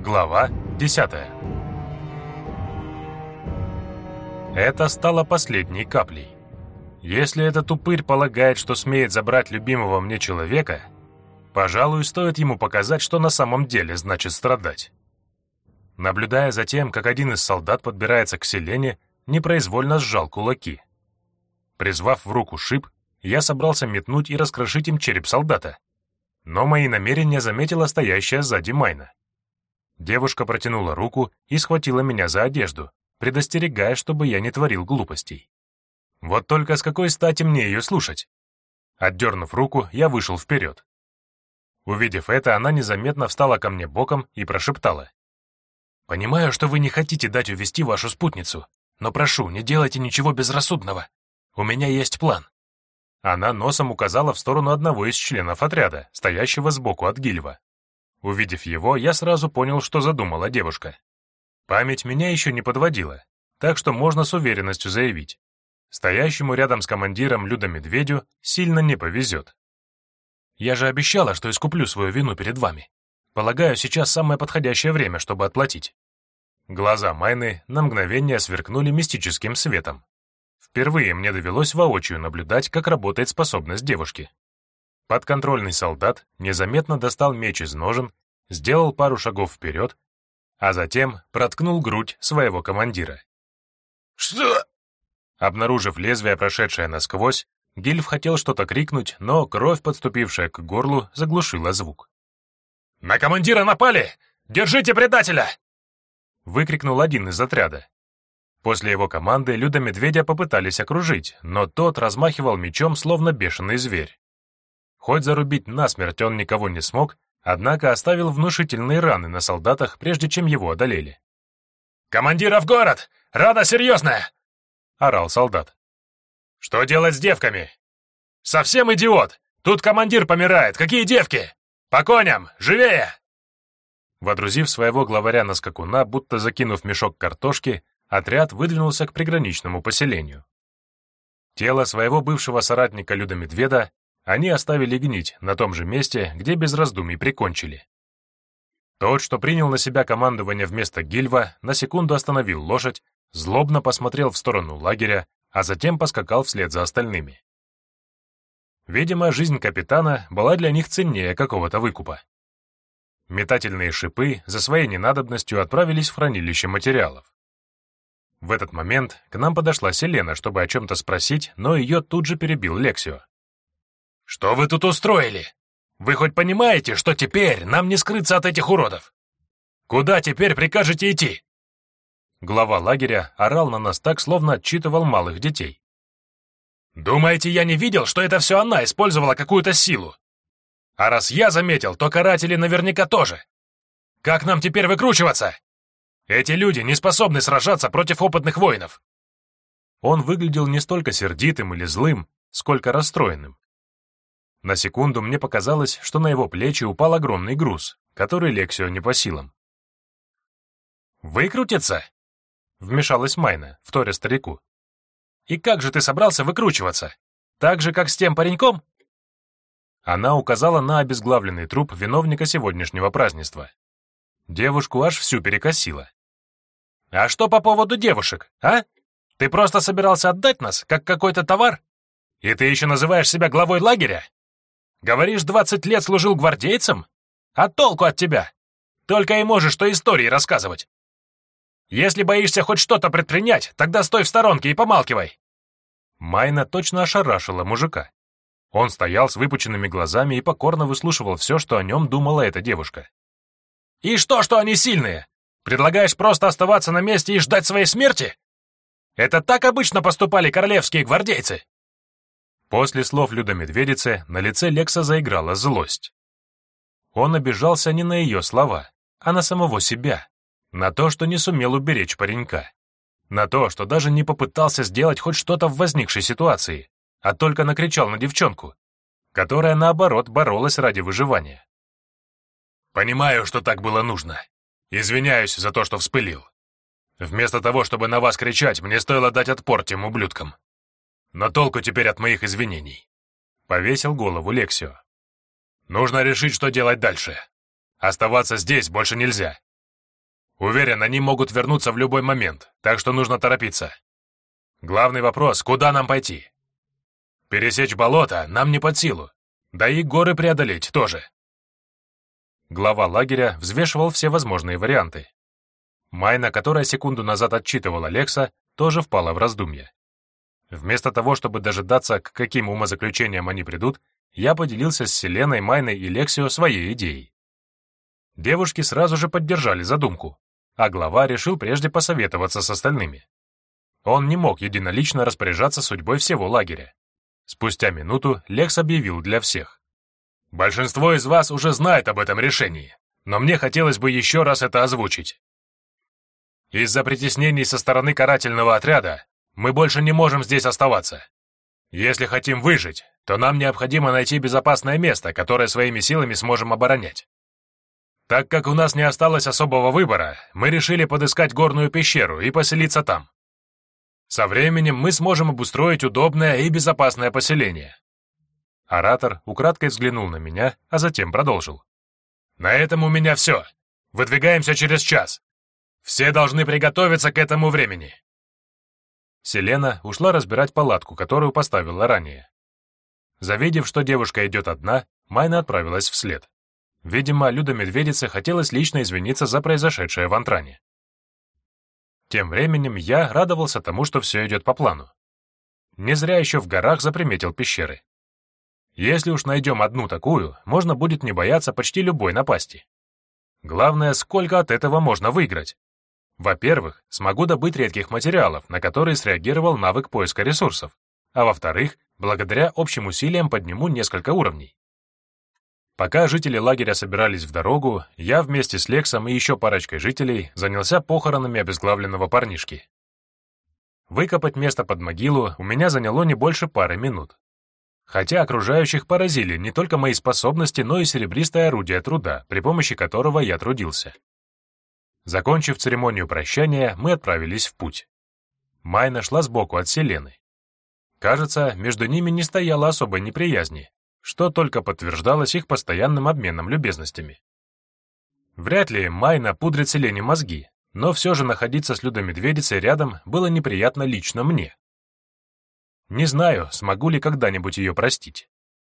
Глава 10. Это стало последней каплей. Если этот упырь полагает, что смеет забрать любимого мне человека, пожалуй, стоит ему показать, что на самом деле значит страдать. Наблюдая за тем, как один из солдат подбирается к Селене, непроизвольно сжал кулаки. Призвав в руку шип, я собрался метнуть и раскрошить им череп солдата, но мои намерения заметила стоящая сзади Майна. Девушка протянула руку и схватила меня за одежду, предостерегая, чтобы я не творил глупостей. Вот только с какой стати мне ее слушать? Отдернув руку, я вышел вперед. Увидев это, она незаметно встала ко мне боком и прошептала: «Понимаю, что вы не хотите дать увести вашу спутницу, но прошу, не делайте ничего безрассудного. У меня есть план». Она носом указала в сторону одного из членов отряда, стоящего сбоку от Гильва. Увидев его, я сразу понял, что задумала девушка. Память меня еще не подводила, так что можно с уверенностью заявить: стоящему рядом с командиром Люда-Медведю сильно не повезет. «Я же обещала, что искуплю свою вину перед вами. Полагаю, сейчас самое подходящее время, чтобы отплатить». Глаза Майны на мгновение сверкнули мистическим светом. Впервые мне довелось воочию наблюдать, как работает способность девушки. Подконтрольный солдат незаметно достал меч из ножен, сделал пару шагов вперед, а затем проткнул грудь своего командира. «Что?» Обнаружив лезвие, прошедшее насквозь, Гильв хотел что-то крикнуть, но кровь, подступившая к горлу, заглушила звук. «На командира напали! Держите предателя!» Выкрикнул один из отряда. После его команды Люда-Медведя попытались окружить, но тот размахивал мечом, словно бешеный зверь. Хоть зарубить насмерть он никого не смог, однако оставил внушительные раны на солдатах, прежде чем его одолели. «Командира в город! Рана серьезная!» — орал солдат. «Что делать с девками?» «Совсем идиот! Тут командир помирает! Какие девки? По коням! Живее!» Водрузив своего главаря на скакуна, будто закинув мешок картошки, отряд выдвинулся к приграничному поселению. Тело своего бывшего соратника Люда-Медведа они оставили гнить на том же месте, где без раздумий прикончили. Тот, что принял на себя командование вместо Гильва, на секунду остановил лошадь, злобно посмотрел в сторону лагеря, а затем поскакал вслед за остальными. Видимо, жизнь капитана была для них ценнее какого-то выкупа. Метательные шипы за своей ненадобностью отправились в хранилище материалов. В этот момент к нам подошла Селена, чтобы о чем-то спросить, но ее тут же перебил Лексио. «Что вы тут устроили? Вы хоть понимаете, что теперь нам не скрыться от этих уродов? Куда теперь прикажете идти?» Глава лагеря орал на нас так, словно отчитывал малых детей. «Думаете, я не видел, что это все она использовала какую-то силу? А раз я заметил, то каратели наверняка тоже. Как нам теперь выкручиваться? Эти люди не способны сражаться против опытных воинов». Он выглядел не столько сердитым или злым, сколько расстроенным. На секунду мне показалось, что на его плечи упал огромный груз, который Лексио не по силам. «Выкрутиться?» — вмешалась Майна, вторя старику. «И как же ты собрался выкручиваться? Так же, как с тем пареньком?» Она указала на обезглавленный труп виновника сегодняшнего празднества. Девушку аж всю перекосило. «А что по поводу девушек, а? Ты просто собирался отдать нас, как какой-то товар? И ты еще называешь себя главой лагеря? Говоришь, 20 лет служил гвардейцем? А толку от тебя? Только и можешь что истории рассказывать. Если боишься хоть что-то предпринять, тогда стой в сторонке и помалкивай». Майна точно ошарашила мужика. Он стоял с выпученными глазами и покорно выслушивал все, что о нем думала эта девушка. «И что они сильные? Предлагаешь просто оставаться на месте и ждать своей смерти? Это так обычно поступали королевские гвардейцы». После слов Люда-Медведицы на лице Лекса заиграла злость. Он обижался не на ее слова, а на самого себя, на то, что не сумел уберечь паренька, на то, что даже не попытался сделать хоть что-то в возникшей ситуации, а только накричал на девчонку, которая, наоборот, боролась ради выживания. «Понимаю, что так было нужно. Извиняюсь за то, что вспылил. Вместо того, чтобы на вас кричать, мне стоило дать отпор тем ублюдкам. Но толку теперь от моих извинений», — повесил голову Лексио. «Нужно решить, что делать дальше. Оставаться здесь больше нельзя. Уверен, они могут вернуться в любой момент, так что нужно торопиться. Главный вопрос — куда нам пойти? Пересечь болото нам не под силу, да и горы преодолеть тоже. Глава лагеря взвешивал все возможные варианты. Майна, которая секунду назад отчитывала Лекса, тоже впала в раздумья. Вместо того, чтобы дожидаться, к каким умозаключениям они придут, я поделился с Селеной, Майной и Лексио своей идеей. Девушки сразу же поддержали задумку, а глава решил прежде посоветоваться с остальными. Он не мог единолично распоряжаться судьбой всего лагеря. Спустя минуту Лекс объявил для всех. «Большинство из вас уже знает об этом решении, но мне хотелось бы еще раз это озвучить. Из-за притеснений со стороны карательного отряда мы больше не можем здесь оставаться. Если хотим выжить, то нам необходимо найти безопасное место, которое своими силами сможем оборонять. Так как у нас не осталось особого выбора, мы решили подыскать горную пещеру и поселиться там. Со временем мы сможем обустроить удобное и безопасное поселение». Оратор украдкой взглянул на меня, а затем продолжил. «На этом у меня все. Выдвигаемся через час. Все должны приготовиться к этому времени». Селена ушла разбирать палатку, которую поставила ранее. Завидев, что девушка идет одна, Майна отправилась вслед. Видимо, Люда-медведице хотелось лично извиниться за произошедшее в Антране. Тем временем я радовался тому, что все идет по плану. Не зря еще в горах заприметил пещеры. Если уж найдем одну такую, можно будет не бояться почти любой напасти. Главное, сколько от этого можно выиграть. Во-первых, смогу добыть редких материалов, на которые среагировал навык поиска ресурсов, а во-вторых, благодаря общим усилиям подниму несколько уровней. Пока жители лагеря собирались в дорогу, я вместе с Лексом и еще парочкой жителей занялся похоронами обезглавленного парнишки. Выкопать место под могилу у меня заняло не больше пары минут. Хотя окружающих поразили не только мои способности, но и серебристое орудие труда, при помощи которого я трудился. Закончив церемонию прощания, мы отправились в путь. Майна шла сбоку от Селены. Кажется, между ними не стояло особой неприязни, что только подтверждалось их постоянным обменом любезностями. Вряд ли Майна пудрит Селене мозги, но все же находиться с Людой-медведицей рядом было неприятно лично мне. Не знаю, смогу ли когда-нибудь ее простить.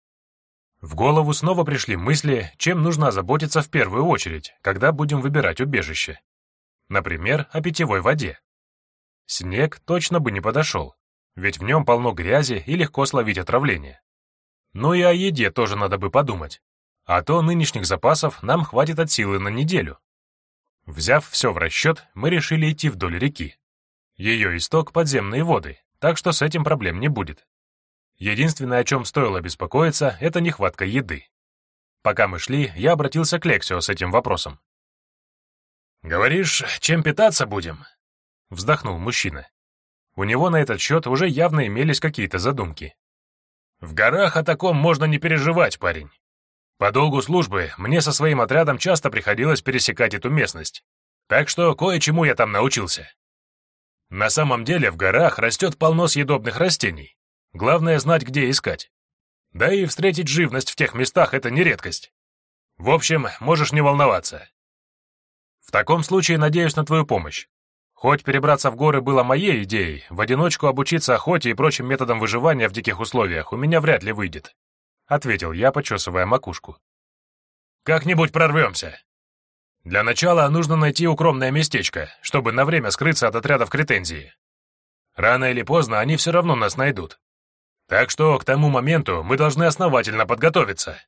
В голову снова пришли мысли, чем нужно озаботиться в первую очередь, когда будем выбирать убежище. Например, о питьевой воде. Снег точно бы не подошел, ведь в нем полно грязи и легко словить отравление. Ну и о еде тоже надо бы подумать, а то нынешних запасов нам хватит от силы на неделю. Взяв все в расчет, мы решили идти вдоль реки. Ее исток — подземные воды, так что с этим проблем не будет. Единственное, о чем стоило беспокоиться, это нехватка еды. Пока мы шли, я обратился к Лексио с этим вопросом. «Говоришь, чем питаться будем?» — вздохнул мужчина. У него на этот счет уже явно имелись какие-то задумки. «В горах о таком можно не переживать, парень. По долгу службы мне со своим отрядом часто приходилось пересекать эту местность, так что кое-чему я там научился. На самом деле в горах растет полно съедобных растений. Главное знать, где искать. Да и встретить живность в тех местах — это не редкость. В общем, можешь не волноваться. В таком случае надеюсь на твою помощь. Хоть перебраться в горы было моей идеей, в одиночку обучиться охоте и прочим методам выживания в диких условиях у меня вряд ли выйдет», — ответил я, почесывая макушку. «Как-нибудь прорвемся. Для начала нужно найти укромное местечко, чтобы на время скрыться от отрядов Кретензии. Рано или поздно они все равно нас найдут. Так что к тому моменту мы должны основательно подготовиться».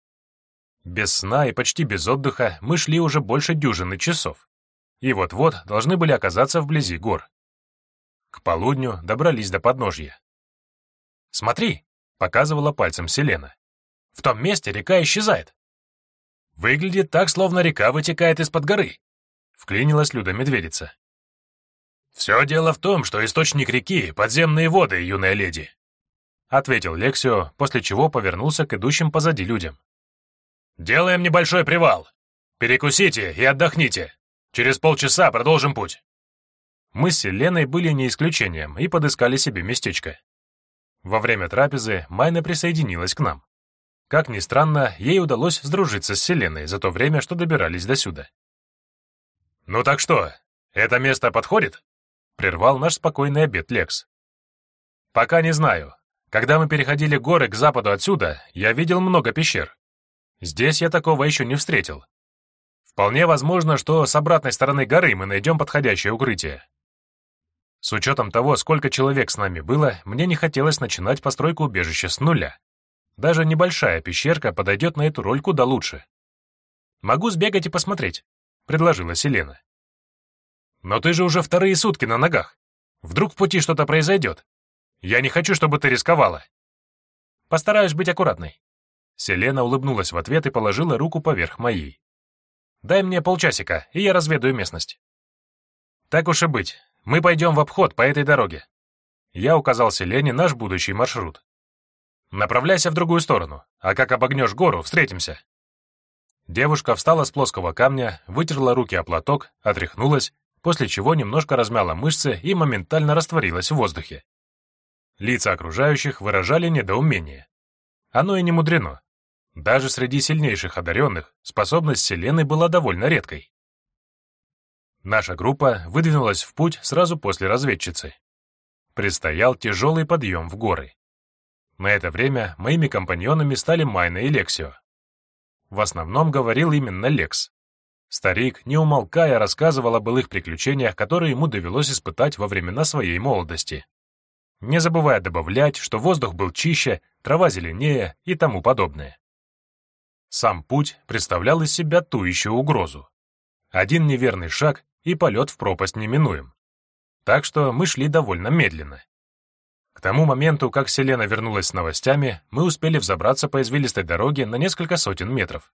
Без сна и почти без отдыха мы шли уже больше дюжины часов. И вот-вот должны были оказаться вблизи гор. К полудню добрались до подножья. «Смотри!» — показывала пальцем Селена. «В том месте река исчезает. Выглядит так, словно река вытекает из-под горы», — вклинилась Люда-медведица. «Все дело в том, что источник реки — подземные воды, юная леди», — ответил Лексио, после чего повернулся к идущим позади людям. «Делаем небольшой привал. Перекусите и отдохните. Через полчаса продолжим путь». Мы с Селеной были не исключением и подыскали себе местечко. Во время трапезы Майна присоединилась к нам. Как ни странно, ей удалось сдружиться с Селеной за то время, что добирались досюда. «Ну так что, это место подходит?» — прервал наш спокойный обед Лекс. «Пока не знаю. Когда мы переходили горы к западу отсюда, я видел много пещер. Здесь я такого еще не встретил. Вполне возможно, что с обратной стороны горы мы найдем подходящее укрытие. С учетом того, сколько человек с нами было, мне не хотелось начинать постройку убежища с нуля. Даже небольшая пещерка подойдет на эту роль куда лучше. «Могу сбегать и посмотреть», — предложила Селена. «Но ты же уже вторые сутки на ногах. Вдруг в пути что-то произойдет. Я не хочу, чтобы ты рисковала». «Постараюсь быть аккуратной». Селена улыбнулась в ответ и положила руку поверх моей. «Дай мне полчасика, и я разведаю местность». «Так уж и быть, мы пойдем в обход по этой дороге». Я указал Селене наш будущий маршрут. «Направляйся в другую сторону, а как обогнешь гору, встретимся». Девушка встала с плоского камня, вытерла руки о платок, отряхнулась, после чего немножко размяла мышцы и моментально растворилась в воздухе. Лица окружающих выражали недоумение. Оно и не мудрено. Даже среди сильнейших одаренных способность Селены была довольно редкой. Наша группа выдвинулась в путь сразу после разведчицы. Предстоял тяжелый подъем в горы. На это время моими компаньонами стали Майна и Лексио. В основном говорил именно Лекс. Старик, не умолкая, рассказывал о былых приключениях, которые ему довелось испытать во времена своей молодости, не забывая добавлять, что воздух был чище, трава зеленее и тому подобное. Сам путь представлял из себя ту еще угрозу. Один неверный шаг, и полет в пропасть неминуем. Так что мы шли довольно медленно. К тому моменту, как Селена вернулась с новостями, мы успели взобраться по извилистой дороге на несколько сотен метров.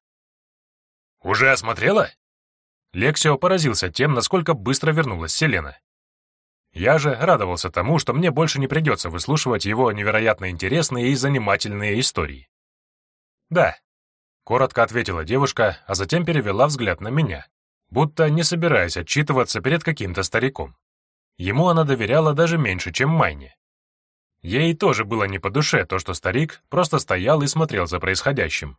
«Уже осмотрела?» Лексио поразился тем, насколько быстро вернулась Селена. Я же радовался тому, что мне больше не придется выслушивать его невероятно интересные и занимательные истории. «Да», — коротко ответила девушка, а затем перевела взгляд на меня, будто не собираясь отчитываться перед каким-то стариком. Ему она доверяла даже меньше, чем Майне. Ей тоже было не по душе то, что старик просто стоял и смотрел за происходящим.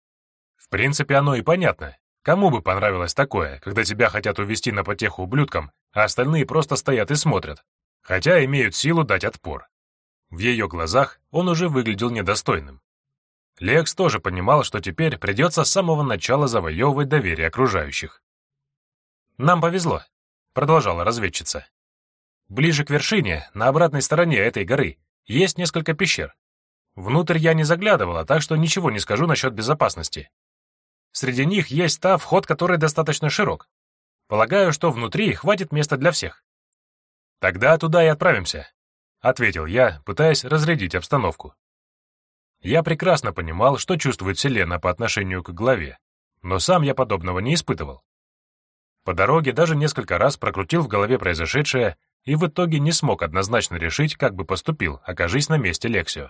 В принципе, оно и понятно. Кому бы понравилось такое, когда тебя хотят увести на потеху ублюдкам, а остальные просто стоят и смотрят, хотя имеют силу дать отпор. В ее глазах он уже выглядел недостойным. Лекс тоже понимал, что теперь придется с самого начала завоевывать доверие окружающих. «Нам повезло», — продолжала разведчица. «Ближе к вершине, на обратной стороне этой горы, есть несколько пещер. Внутрь я не заглядывала, так что ничего не скажу насчет безопасности. Среди них есть та, вход который достаточно широк. Полагаю, что внутри хватит места для всех». «Тогда туда и отправимся», — ответил я, пытаясь разрядить обстановку. Я прекрасно понимал, что чувствует Селена по отношению к главе, но сам я подобного не испытывал. По дороге даже несколько раз прокрутил в голове произошедшее и в итоге не смог однозначно решить, как бы поступил, окажись на месте Лексио.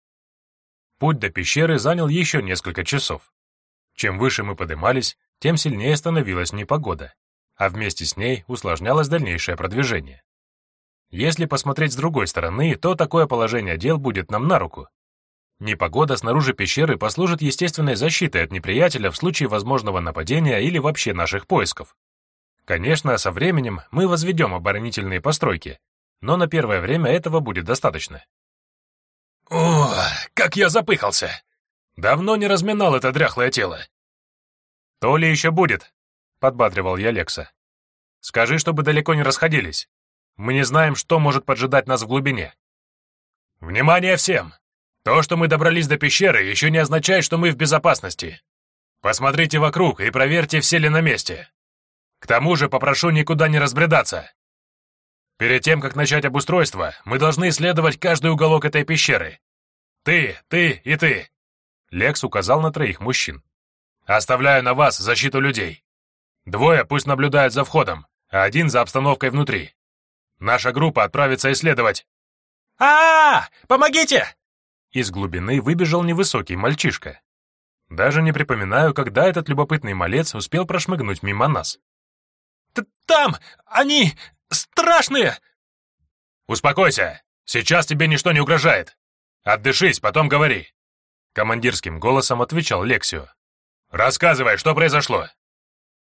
Путь до пещеры занял еще несколько часов. Чем выше мы подымались, тем сильнее становилась непогода, а вместе с ней усложнялось дальнейшее продвижение. Если посмотреть с другой стороны, то такое положение дел будет нам на руку. Непогода снаружи пещеры послужит естественной защитой от неприятеля в случае возможного нападения или вообще наших поисков. Конечно, со временем мы возведем оборонительные постройки, но на первое время этого будет достаточно. «О, как я запыхался! Давно не разминал это дряхлое тело!» «То ли еще будет», — подбадривал я Лекса. «Скажи, чтобы далеко не расходились. Мы не знаем, что может поджидать нас в глубине». «Внимание всем! То, что мы добрались до пещеры, еще не означает, что мы в безопасности. Посмотрите вокруг и проверьте, все ли на месте. К тому же попрошу никуда не разбредаться. Перед тем, как начать обустройство, мы должны исследовать каждый уголок этой пещеры. Ты и ты. Лекс указал на 3 мужчин. Оставляю на вас защиту людей. 2 пусть наблюдают за входом, а 1 за обстановкой внутри. Наша группа отправится исследовать. Помогите! Из глубины выбежал невысокий мальчишка. Даже не припоминаю, когда этот любопытный малец успел прошмыгнуть мимо нас. «Там! Они! Страшные!» «Успокойся! Сейчас тебе ничто не угрожает! Отдышись, потом говори!» Командирским голосом отвечал Лексио. «Рассказывай, что произошло!»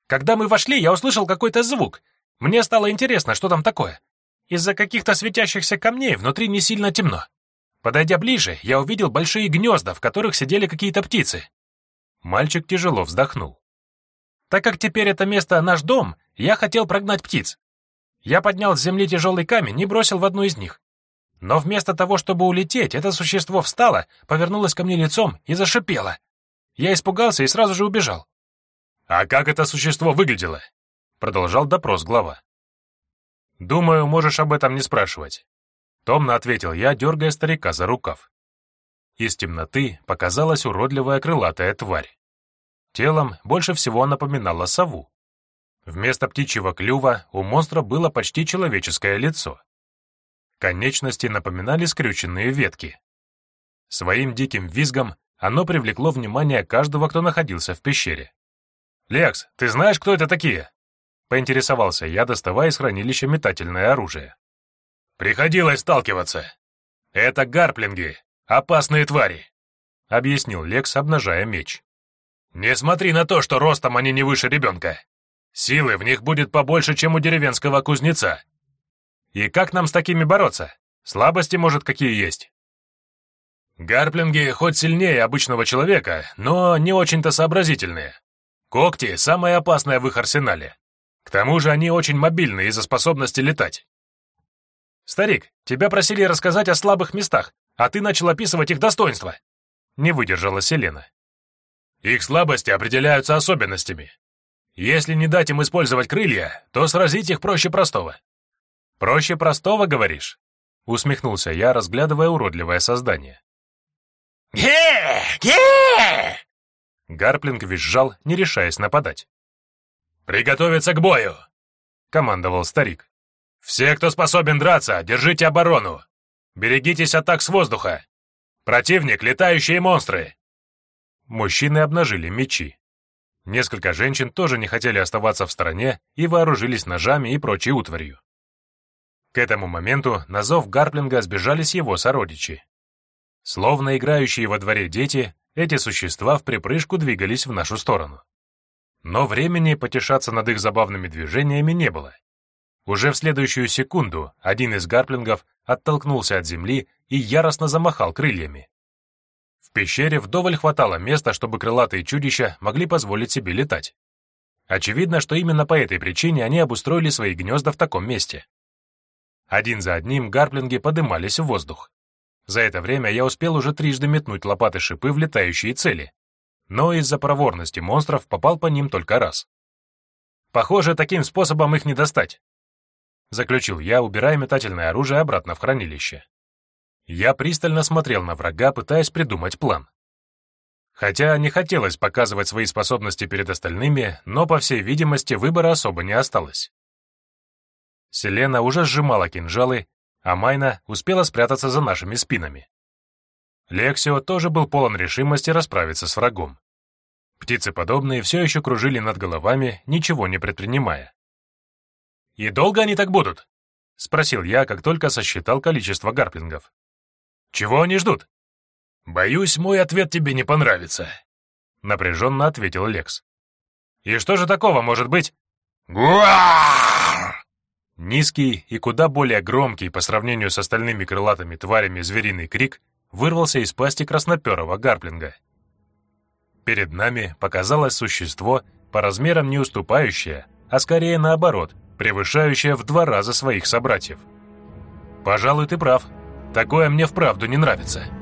Когда мы вошли, я услышал какой-то звук. Мне стало интересно, что там такое. Из-за каких-то светящихся камней внутри не сильно темно. Подойдя ближе, я увидел большие гнезда, в которых сидели какие-то птицы. Мальчик тяжело вздохнул. Так как теперь это место наш дом, я хотел прогнать птиц. Я поднял с земли тяжелый камень и бросил в одну из них. Но вместо того, чтобы улететь, это существо встало, повернулось ко мне лицом и зашипело. Я испугался и сразу же убежал. «А как это существо выглядело?» — продолжал допрос глава. «Думаю, можешь об этом не спрашивать», — томно ответил я, дергая старика за рукав. Из темноты показалась уродливая крылатая тварь. Телом больше всего напоминала сову. Вместо птичьего клюва у монстра было почти человеческое лицо. Конечности напоминали скрюченные ветки. Своим диким визгом оно привлекло внимание каждого, кто находился в пещере. «Лекс, ты знаешь, кто это такие?» — поинтересовался я, доставая из хранилища метательное оружие. «Приходилось сталкиваться. Это гарплинги, опасные твари», — объяснил Лекс, обнажая меч. «Не смотри на то, что ростом они не выше ребенка. Силы в них будет побольше, чем у деревенского кузнеца. И как нам с такими бороться? Слабости, может, какие есть?» «Гарплинги хоть сильнее обычного человека, но не очень-то сообразительные. Когти — самое опасное в их арсенале. К тому же они очень мобильны из-за способности летать». «Старик, тебя просили рассказать о слабых местах, а ты начал описывать их достоинства», — не выдержала Селена. «Их слабости определяются особенностями. Если не дать им использовать крылья, то сразить их проще простого». «Проще простого, говоришь?» — усмехнулся я, разглядывая уродливое создание. «Ге! Ге!» Гарплинг визжал, не решаясь нападать. «Приготовиться к бою!» — командовал старик. «Все, кто способен драться, держите оборону! Берегитесь атак с воздуха! Противник — летающие монстры!» Мужчины обнажили мечи. Несколько женщин тоже не хотели оставаться в стороне и вооружились ножами и прочей утварью. К этому моменту на зов Гарплинга сбежались его сородичи. Словно играющие во дворе дети, эти существа вприпрыжку двигались в нашу сторону. Но времени потешаться над их забавными движениями не было. Уже в следующую секунду один из гарплингов оттолкнулся от земли и яростно замахал крыльями. В пещере вдоволь хватало места, чтобы крылатые чудища могли позволить себе летать. Очевидно, что именно по этой причине они обустроили свои гнезда в таком месте. Один за одним гарплинги подымались в воздух. За это время я успел уже трижды метнуть лопаты шипы в летающие цели, но из-за проворности монстров попал по ним только раз. «Похоже, таким способом их не достать», — заключил я, убирая метательное оружие обратно в хранилище. Я пристально смотрел на врага, пытаясь придумать план. Хотя не хотелось показывать свои способности перед остальными, но, по всей видимости, выбора особо не осталось. Селена уже сжимала кинжалы, а Майна успела спрятаться за нашими спинами. Лексио тоже был полон решимости расправиться с врагом. Птицеподобные все еще кружили над головами, ничего не предпринимая. «И долго они так будут?» — спросил я, как только сосчитал количество гарплингов. «Чего они ждут?» «Боюсь, мой ответ тебе не понравится», — напряженно ответил Лекс. «И что же такого может быть?» «Гуар!» Низкий и куда более громкий по сравнению с остальными крылатыми тварями звериный крик вырвался из пасти красноперого гарплинга. Перед нами показалось существо, по размерам не уступающее, а скорее наоборот, превышающее в 2 раза своих собратьев. «Пожалуй, ты прав. Такое мне вправду не нравится».